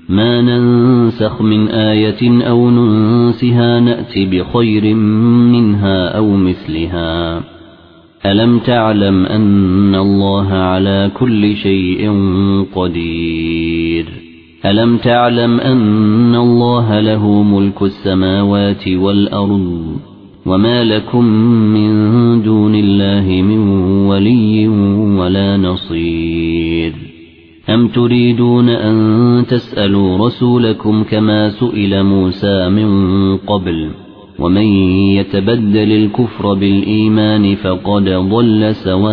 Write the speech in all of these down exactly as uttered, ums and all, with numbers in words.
ما ننسخ من آية أو ننسها نأت بخير منها أو مثلها ألم تعلم أن الله على كل شيء قدير ألم تعلم أن الله له ملك السماوات والأرض وما لكم من دون الله من ولي ولا نصير أم تريدون أن تسألوا رسولكم كما سئل موسى من قبل ومن يتبدل الكفر بالإيمان فقد ضل سواء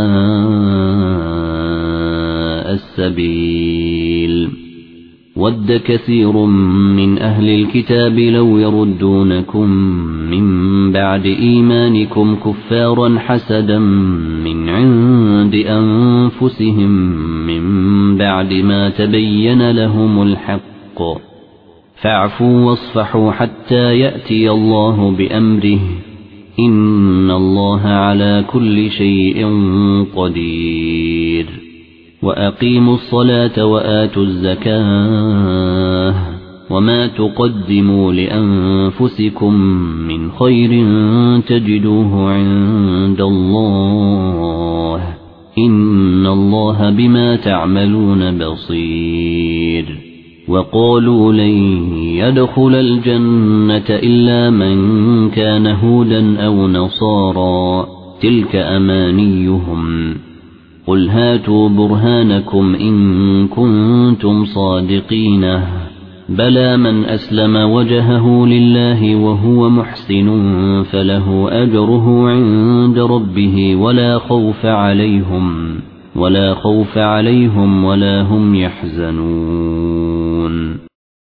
السبيل ود كثير من أهل الكتاب لو يردونكم من بعد إيمانكم كفارا حسدا من عند أنفسهم من بعد ما تبين لهم الحق فاعفوا واصفحوا حتى يأتي الله بأمره إن الله على كل شيء قدير وأقيموا الصلاة وآتوا الزكاة وما تقدموا لأنفسكم من خير تجدوه عند الله إن الله بما تعملون بصير وقالوا لن يدخل الجنة إلا من كان هودا أو نصارى تلك أمانيهم قل هاتوا برهانكم إن كنتم صادقين بلى من أسلم وجهه لله وهو محسن فله أجره عند ربه ولا خوف عليهم ولا خوف عليهم ولا هم يحزنون